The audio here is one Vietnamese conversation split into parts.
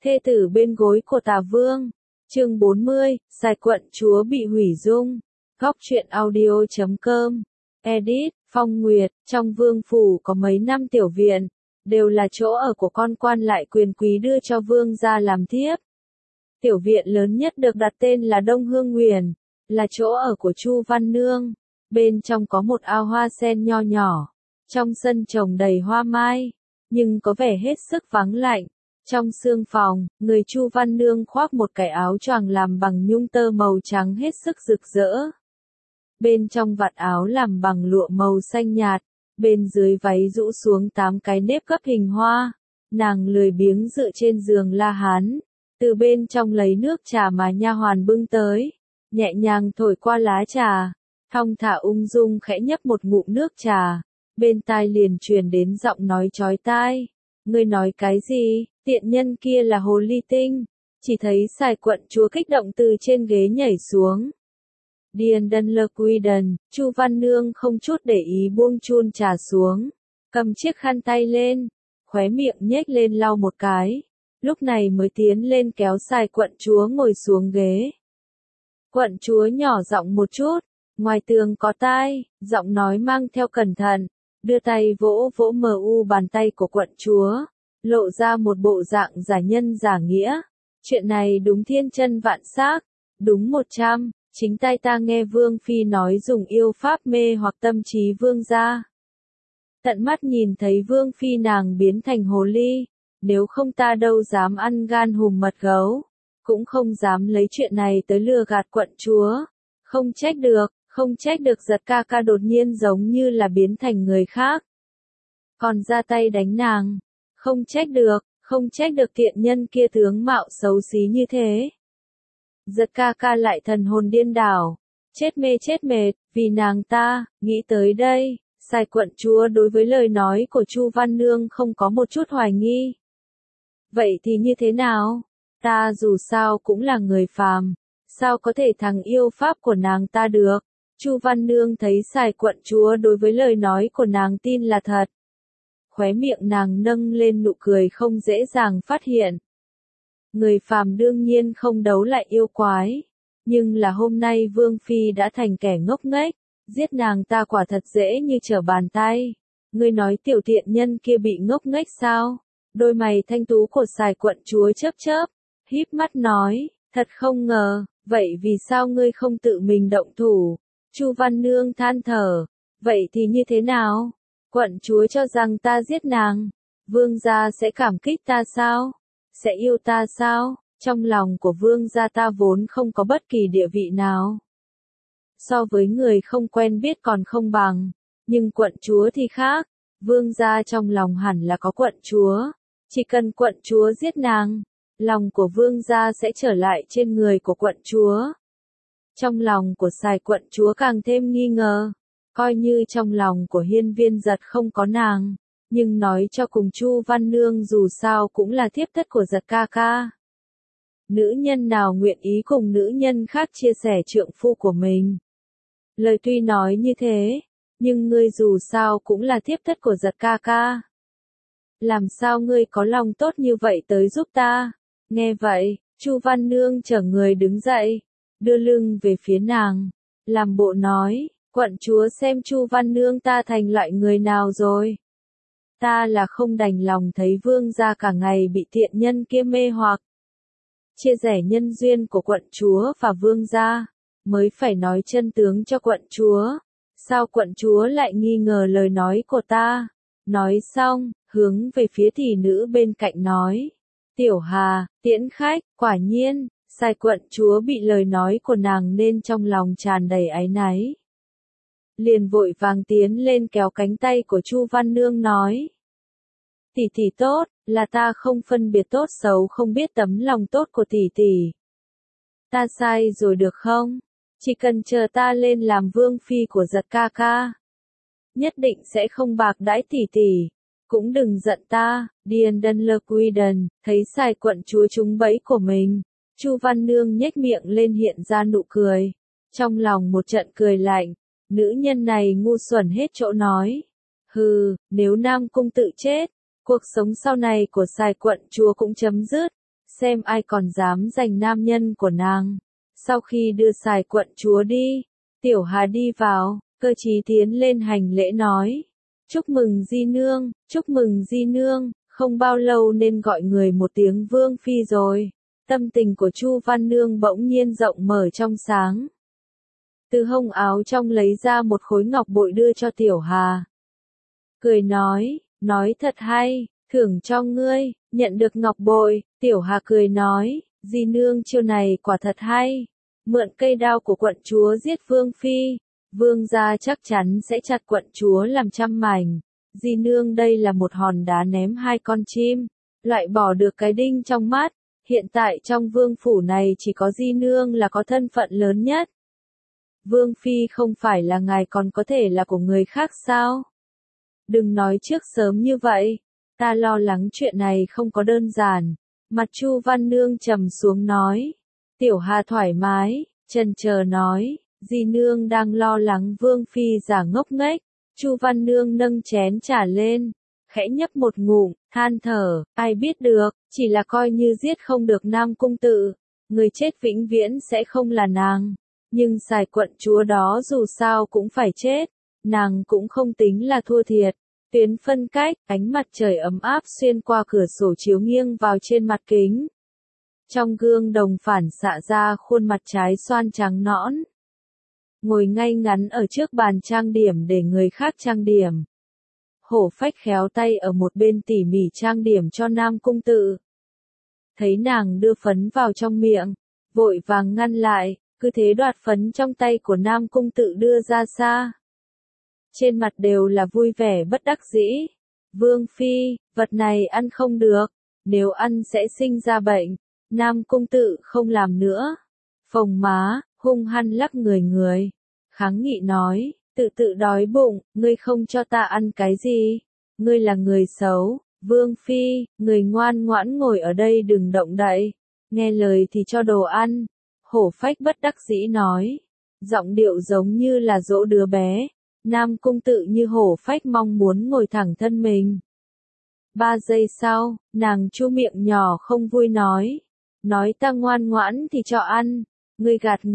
Thê tử bên gối của Tả Vương. Chương 40, Sài quận chúa bị hủy dung. Góc truyện audio.com. Edit, Phong Nguyệt. Trong vương phủ có mấy năm tiểu viện, đều là chỗ ở của con quan lại quyền quý đưa cho vương gia làm thiếp. Tiểu viện lớn nhất được đặt tên là Đông Hương Huyền, là chỗ ở của Chu Văn Nương. Bên trong có một ao hoa sen nho nhỏ, trong sân trồng đầy hoa mai, nhưng có vẻ hết sức vắng lạnh. Trong sương phòng, người Chu Văn Nương khoác một cái áo choàng làm bằng nhung tơ màu trắng hết sức rực rỡ. Bên trong vạt áo làm bằng lụa màu xanh nhạt, bên dưới váy rũ xuống 8 cái nếp gấp hình hoa. Nàng lười biếng dựa trên giường La Hán, từ bên trong lấy nước trà mà nha hoàn bưng tới, nhẹ nhàng thổi qua lá trà, thong thả ung dung khẽ nhấp một ngụm nước trà, bên tai liền truyền đến giọng nói chói tai. Ngươi nói cái gì? Tiện nhân kia là hồ ly tinh. Chỉ thấy Sài quận chúa kích động từ trên ghế nhảy xuống. Điền đần lơ quy đần, Chu Văn Nương không chút để ý buông chun trà xuống, cầm chiếc khăn tay lên, khóe miệng nhếch lên lau một cái, lúc này mới tiến lên kéo Sài quận chúa ngồi xuống ghế. Quận chúa nhỏ giọng một chút, ngoài tường có tai, giọng nói mang theo cẩn thận, đưa tay vỗ vỗ mờ u bàn tay của quận chúa, lộ ra một bộ dạng giả nhân giả nghĩa. Chuyện này đúng thiên chân vạn xác, đúng 100, chính tai ta nghe Vương Phi nói dùng yêu pháp mê hoặc tâm trí vương gia. Tận mắt nhìn thấy Vương Phi nàng biến thành hồ ly, nếu không ta đâu dám ăn gan hùm mật gấu, cũng không dám lấy chuyện này tới lừa gạt quận chúa. Không trách được Giật ca ca đột nhiên giống như là biến thành người khác. Còn ra tay đánh nàng, không trách được tiện nhân kia tướng mạo xấu xí như thế. Giật ca ca lại thần hồn điên đảo, chết mệt, vì nàng ta. Nghĩ tới đây, Sài quận chúa đối với lời nói của Chu Văn Nương không có một chút hoài nghi. Vậy thì như thế nào? Ta dù sao cũng là người phàm, sao có thể thằng yêu pháp của nàng ta được? Chu Văn Nương thấy Sài quận chúa đối với lời nói của nàng tin là thật. Khóe miệng nàng nâng lên nụ cười không dễ dàng phát hiện. Người phàm đương nhiên không đấu lại yêu quái, nhưng là hôm nay Vương Phi đã thành kẻ ngốc nghếch, giết nàng ta quả thật dễ như trở bàn tay. Ngươi nói tiểu tiện nhân kia bị ngốc nghếch sao? Đôi mày thanh tú của Sài quận chúa chớp, híp mắt nói, thật không ngờ, vậy vì sao ngươi không tự mình động thủ? Chu Văn Nương than thở, vậy thì như thế nào? Quận chúa cho rằng ta giết nàng, vương gia sẽ cảm kích ta sao? Sẽ yêu ta sao? Trong lòng của vương gia ta vốn không có bất kỳ địa vị nào. So với người không quen biết còn không bằng, nhưng quận chúa thì khác, vương gia trong lòng hẳn là có quận chúa, chỉ cần quận chúa giết nàng, lòng của vương gia sẽ trở lại trên người của quận chúa. Trong lòng của Sài quận chúa càng thêm nghi ngờ, coi như trong lòng của Hiên Viên Giật không có nàng, nhưng nói cho cùng Chu Văn Nương dù sao cũng là thiếp thất của Giật ca ca. Nữ nhân nào nguyện ý cùng nữ nhân khác chia sẻ trượng phu của mình? Lời tuy nói như thế, nhưng ngươi dù sao cũng là thiếp thất của Giật ca ca. Làm sao ngươi có lòng tốt như vậy tới giúp ta? Nghe vậy, Chu Văn Nương chở người đứng dậy, đưa lưng về phía nàng, làm bộ nói, quận chúa xem Chu Văn Nương ta thành loại người nào rồi. Ta là không đành lòng thấy vương gia cả ngày bị tiện nhân kia mê hoặc. Chia rẽ nhân duyên của quận chúa và vương gia, mới phải nói chân tướng cho quận chúa. Sao quận chúa lại nghi ngờ lời nói của ta? Nói xong, hướng về phía thị nữ bên cạnh nói, Tiểu Hà, tiễn khách. Quả nhiên, Sài quận chúa bị lời nói của nàng nên trong lòng tràn đầy áy náy. Liền vội vàng tiến lên kéo cánh tay của Chu Văn Nương nói, tỷ tỷ tốt, là ta không phân biệt tốt xấu, không biết tấm lòng tốt của tỷ tỷ. Ta sai rồi được không? Chỉ cần chờ ta lên làm Vương Phi của Giật ca ca, nhất định sẽ không bạc đãi tỷ tỷ. Cũng đừng giận ta. Điền đần lơ quy đần, thấy Sài quận chúa trúng bẫy của mình, Chu Văn Nương nhếch miệng lên hiện ra nụ cười, trong lòng một trận cười lạnh. Nữ nhân này ngu xuẩn hết chỗ nói. Hừ, nếu Nam Cung tự chết, cuộc sống sau này của Sài quận chúa cũng chấm dứt. xem ai còn dám giành nam nhân của nàng. Sau khi đưa Sài quận chúa đi, Tiểu Hà đi vào, Cơ Chí tiến lên hành lễ nói. Chúc mừng di nương, chúc mừng di nương, không bao lâu nên gọi người một tiếng vương phi rồi. Tâm tình của Chu Văn Nương bỗng nhiên rộng mở trong sáng. Từ hông áo trong lấy ra một khối ngọc bội đưa cho Tiểu Hà. Cười nói thật hay, thưởng cho ngươi, nhận được ngọc bội, Tiểu Hà cười nói, di nương chiêu này quả thật hay. Mượn cây đao của quận chúa giết vương phi, vương gia chắc chắn sẽ chặt quận chúa làm trăm mảnh. Di nương đây là một hòn đá ném hai con chim, loại bỏ được cái đinh trong mắt. Hiện tại trong vương phủ này chỉ có di nương là có thân phận lớn nhất. Vương phi không phải là ngài còn có thể là của người khác sao? Đừng nói trước sớm như vậy, ta lo lắng chuyện này không có đơn giản. Mặt Chu Văn Nương trầm xuống nói. Tiểu Hà thoải mái, chần chờ nói, di nương đang lo lắng vương phi giả ngốc nghếch. Chu Văn Nương nâng chén trà lên, khẽ nhấp một ngụm, than thở, ai biết được, chỉ là coi như giết không được Nam Cung Tự, người chết vĩnh viễn sẽ không là nàng. Nhưng Sài quận chúa đó dù sao cũng phải chết, nàng cũng không tính là thua thiệt. Tuyến phân cách, ánh mặt trời ấm áp xuyên qua cửa sổ chiếu nghiêng vào trên mặt kính. Trong gương đồng phản xạ ra khuôn mặt trái xoan trắng nõn. Ngồi ngay ngắn ở trước bàn trang điểm để người khác trang điểm. Hổ Phách khéo tay ở một bên tỉ mỉ trang điểm cho Nam Cung Tự. Thấy nàng đưa phấn vào trong miệng, vội vàng ngăn lại, cứ thế đoạt phấn trong tay của Nam Cung Tự đưa ra xa. Trên mặt đều là vui vẻ bất đắc dĩ. Vương phi, vật này ăn không được, nếu ăn sẽ sinh ra bệnh. Nam Cung Tự không làm nữa. Phồng má, hung hăng lắc người. Kháng nghị nói, tự đói bụng, ngươi không cho ta ăn cái gì? Ngươi là người xấu. Vương phi, người ngoan ngoãn ngồi ở đây đừng động đậy. Nghe lời thì cho đồ ăn. Hổ Phách bất đắc dĩ nói. Giọng điệu giống như là dỗ đứa bé. Nam Cung Tự như Hổ Phách mong muốn ngồi thẳng thân mình. 3 giây sau, nàng chu miệng nhỏ không vui nói. Nói ta ngoan ngoãn thì cho ăn. Ngươi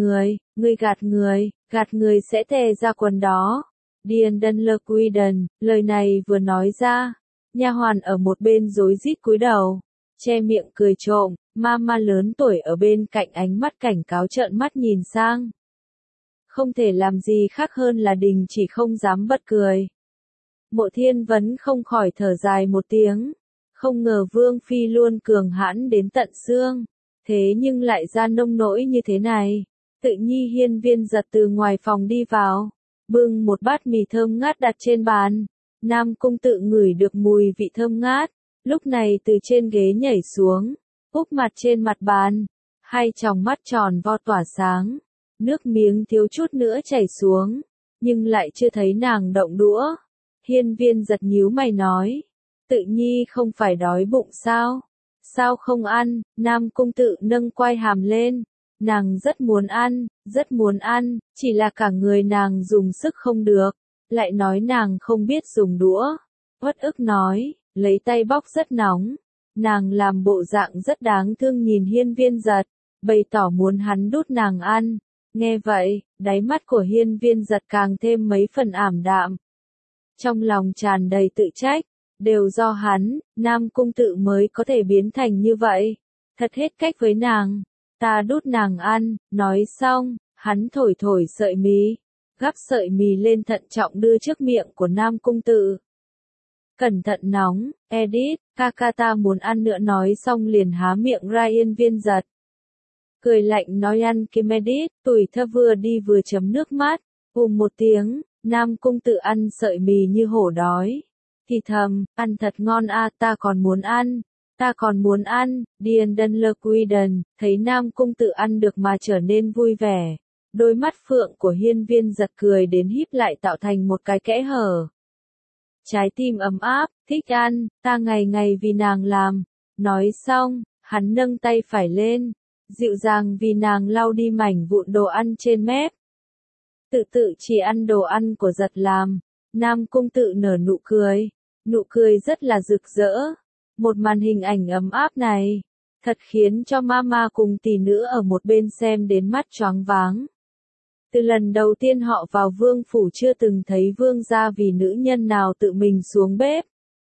gạt người sẽ tè ra quần đó. Điền Đân Lơ Quy Đần, lời này vừa nói ra. Nha hoàn ở một bên rối rít cúi đầu, che miệng cười trộm, mama lớn tuổi ở bên cạnh ánh mắt cảnh cáo trợn mắt nhìn sang. Không thể làm gì khác hơn là đình chỉ không dám bật cười. Mộ Thiên Vấn không khỏi thở dài một tiếng, không ngờ Vương Phi luôn cường hãn đến tận xương, thế nhưng lại ra nông nỗi như thế này. Tự Nhi Hiên Viên giật từ ngoài phòng đi vào, bưng một bát mì thơm ngát đặt trên bàn. Nam Cung Tự ngửi được mùi vị thơm ngát, lúc này từ trên ghế nhảy xuống, úp mặt trên mặt bàn, hai tròng mắt tròn vo tỏa sáng, nước miếng thiếu chút nữa chảy xuống, nhưng lại chưa thấy nàng động đũa. Hiên Viên giật nhíu mày nói, Tự Nhi không phải đói bụng sao? Sao không ăn? Nam Cung Tự nâng quai hàm lên, nàng rất muốn ăn, chỉ là cả người nàng dùng sức không được. Lại nói nàng không biết dùng đũa. Uất ức nói, lấy tay bóc rất nóng. Nàng làm bộ dạng rất đáng thương nhìn Hiên Viên giật, bày tỏ muốn hắn đút nàng ăn. Nghe vậy, đáy mắt của Hiên Viên giật càng thêm mấy phần ảm đạm. Trong lòng tràn đầy tự trách, đều do hắn, Nam Cung Tự mới có thể biến thành như vậy. Thật hết cách với nàng, ta đút nàng ăn, nói xong, hắn thổi sợi mì. Gắp sợi mì lên thận trọng đưa trước miệng của Nam Cung Tự. Cẩn thận nóng, edit, ca ta muốn ăn nữa nói xong liền há miệng ra. Hiên Viên giật cười lạnh nói ăn kim edit, tuổi thơ vừa đi vừa chấm nước mắt, một tiếng, Nam Cung Tự ăn sợi mì như hổ đói. Thì thầm, ăn thật ngon a, ta còn muốn ăn, Điền Đân Lơ Quy Đần, thấy Nam Cung Tự ăn được mà trở nên vui vẻ. Đôi mắt phượng của Hiên Viên giật cười đến híp lại tạo thành một cái kẽ hở. Trái tim ấm áp, thích ăn, ta ngày ngày vì nàng làm. Nói xong, hắn nâng tay phải lên, dịu dàng vì nàng lau đi mảnh vụn đồ ăn trên mép. Tự chỉ ăn đồ ăn của giật làm. Nam Cung Tự nở nụ cười rất là rực rỡ. Một màn hình ảnh ấm áp này, thật khiến cho mama cùng tỷ nữ ở một bên xem đến mắt choáng váng. Từ lần đầu tiên họ vào vương phủ chưa từng thấy vương gia vì nữ nhân nào tự mình xuống bếp.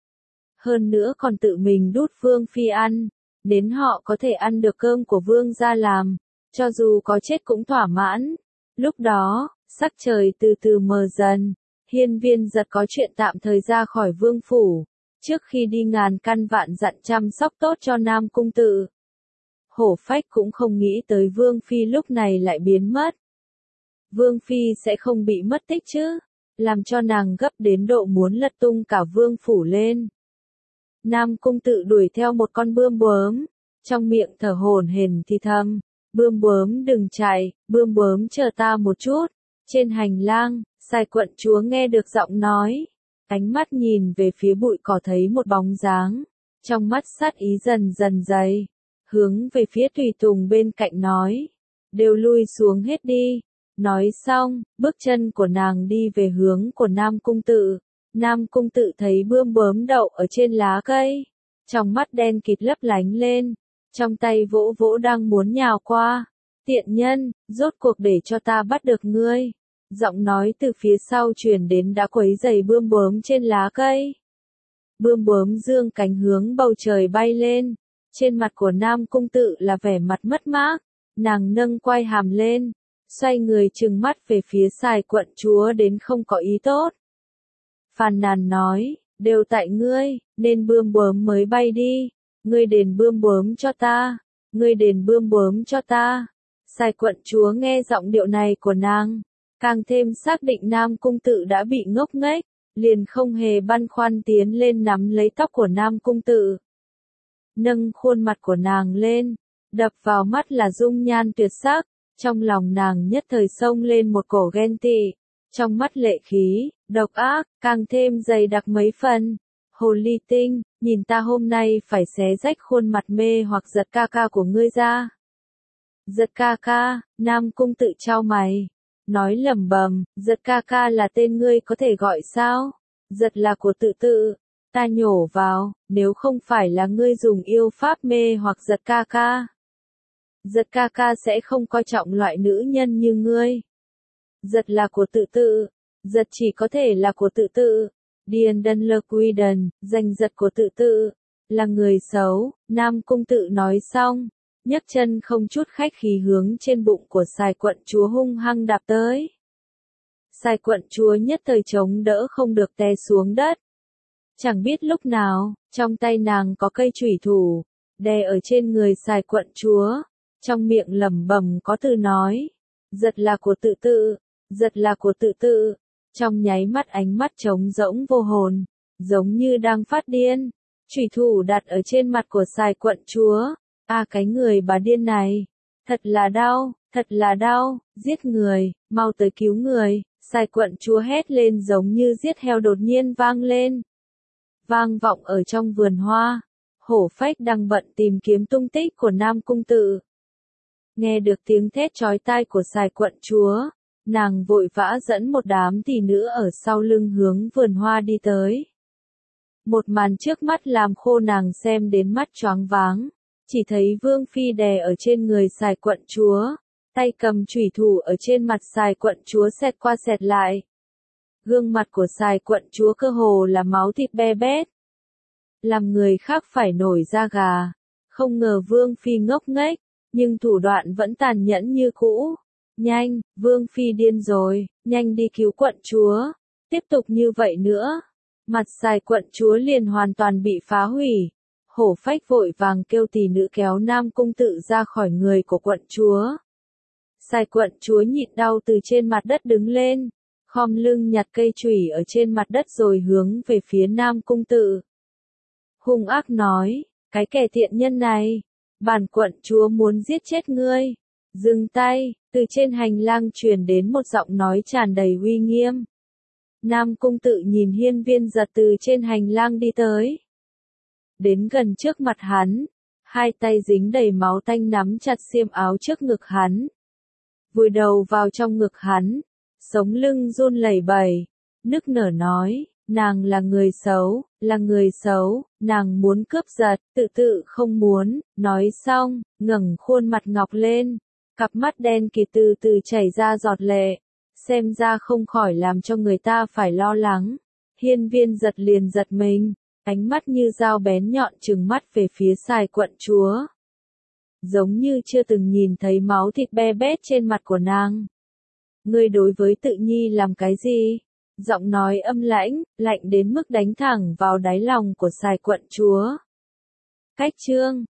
Hơn nữa còn tự mình đút vương phi ăn, đến họ có thể ăn được cơm của vương gia làm, cho dù có chết cũng thỏa mãn. Lúc đó, sắc trời từ từ mờ dần, Hiên Viên Giật có chuyện tạm thời ra khỏi vương phủ, trước khi đi ngàn căn vạn dặn chăm sóc tốt cho Nam Cung Tự. Hổ Phách cũng không nghĩ tới vương phi lúc này lại biến mất. Vương phi sẽ không bị mất tích chứ, làm cho nàng gấp đến độ muốn lật tung cả vương phủ lên. Nam Cung Tự đuổi theo một con bươm bướm, trong miệng thở hổn hển thì thầm, bươm bướm đừng chạy, bươm bướm chờ ta một chút. Trên hành lang, Sai quận chúa nghe được giọng nói, ánh mắt nhìn về phía bụi cỏ thấy một bóng dáng, trong mắt sát ý dần dần dày, hướng về phía tùy tùng bên cạnh nói, đều lui xuống hết đi. Nói xong, bước chân của nàng đi về hướng của Nam Cung Tự. Nam Cung Tự thấy bươm bướm đậu ở trên lá cây, trong mắt đen kịt lấp lánh lên, trong tay vỗ vỗ đang muốn nhào qua. Tiện nhân, rốt cuộc để cho ta bắt được ngươi. Giọng nói từ phía sau truyền đến đã quấy rầy bươm bướm trên lá cây. Bươm bướm dương cánh hướng bầu trời bay lên, trên mặt của Nam Cung Tự là vẻ mặt mất mát, nàng nâng quai hàm lên, xoay người trừng mắt về phía Sai quận chúa đến không có ý tốt. Phàn nàn nói, đều tại ngươi, nên bươm bướm mới bay đi, ngươi đền bươm bướm cho ta, ngươi đền bươm bướm cho ta. Sai quận chúa nghe giọng điệu này của nàng, càng thêm xác định Nam Cung Tự đã bị ngốc nghếch, liền không hề băn khoăn tiến lên nắm lấy tóc của Nam Cung Tự. Nâng khuôn mặt của nàng lên, đập vào mắt là dung nhan tuyệt sắc, trong lòng nàng nhất thời xông lên một cổ ghen tị, trong mắt lệ khí, độc ác, càng thêm dày đặc mấy phần. Hồ ly tinh, nhìn ta hôm nay phải xé rách khuôn mặt mê hoặc Giật ca ca của ngươi ra. Giật ca ca, Nam Cung Tự chau mày, nói lẩm bẩm, Giật ca ca là tên ngươi có thể gọi sao? Giật là của Tự Tự. Ta nhổ vào, nếu không phải là ngươi dùng yêu pháp mê hoặc Giật ca ca, Giật ca ca sẽ không coi trọng loại nữ nhân như ngươi. Giật là của Tự Tự, Giật chỉ có thể là của Tự Tự. Điền Đân Lơ Quy Đần, danh Giật của Tự Tự, là người xấu. Nam Cung Tự nói xong, nhấc chân không chút khách khí hướng trên bụng của Sai quận chúa hung hăng đạp tới. Sai quận chúa nhất thời chống đỡ không được té xuống đất. Chẳng biết lúc nào, trong tay nàng có cây chủy thủ, đè ở trên người Sai quận chúa, trong miệng lẩm bẩm có từ nói, Giật là của Tự Tự, Giật là của Tự Tự. Trong nháy mắt ánh mắt trống rỗng vô hồn, giống như đang phát điên. Chủy thủ đặt ở trên mặt của Sai quận chúa. Cái người bà điên này, thật là đau, giết người, mau tới cứu người. Sai quận chúa hét lên giống như giết heo đột nhiên vang lên. Vang vọng ở trong vườn hoa, Hổ Phách đang bận tìm kiếm tung tích của Nam Cung Tự. Nghe được tiếng thét chói tai của Sai quận chúa, nàng vội vã dẫn một đám tỷ nữ ở sau lưng hướng vườn hoa đi tới. Một màn trước mắt làm khô nàng xem đến mắt choáng váng, chỉ thấy Vương Phi đè ở trên người Sai quận chúa, tay cầm chủy thủ ở trên mặt Sai quận chúa xẹt qua xẹt lại. Gương mặt của Sai quận chúa cơ hồ là máu thịt be bét, làm người khác phải nổi da gà. Không ngờ Vương Phi ngốc nghếch, nhưng thủ đoạn vẫn tàn nhẫn như cũ. Nhanh, Vương Phi điên rồi, nhanh đi cứu quận chúa. Tiếp tục như vậy nữa, mặt Sai quận chúa liền hoàn toàn bị phá hủy. Hổ Phách vội vàng kêu tỷ nữ kéo Nam Cung Tự ra khỏi người của quận chúa. Sai quận chúa nhịn đau từ trên mặt đất đứng lên, khom lưng nhặt cây chủy ở trên mặt đất rồi hướng về phía Nam Cung Tự. Hung ác nói, cái kẻ tiện nhân này, bản quận chúa muốn giết chết ngươi. Dừng tay, từ trên hành lang truyền đến một giọng nói tràn đầy uy nghiêm. Nam Cung Tự nhìn Hiên Viên Giật từ trên hành lang đi tới. Đến gần trước mặt hắn, hai tay dính đầy máu tanh nắm chặt xiêm áo trước ngực hắn. Vùi đầu vào trong ngực hắn, sống lưng run lẩy bẩy, nức nở nói, Nàng là người xấu, nàng muốn cướp giật, tự không muốn, nói xong, ngẩng khuôn mặt ngọc lên, cặp mắt đen kịt từ từ chảy ra giọt lệ, xem ra không khỏi làm cho người ta phải lo lắng. Hiên Viên giật liền giật mình, ánh mắt như dao bén nhọn trừng mắt về phía Sài quận chúa. Giống như chưa từng nhìn thấy máu thịt be bét trên mặt của nàng. Ngươi đối với Tự Nhi làm cái gì? Giọng nói âm lãnh, lạnh đến mức đánh thẳng vào đáy lòng của Sài quận chúa. Cách chương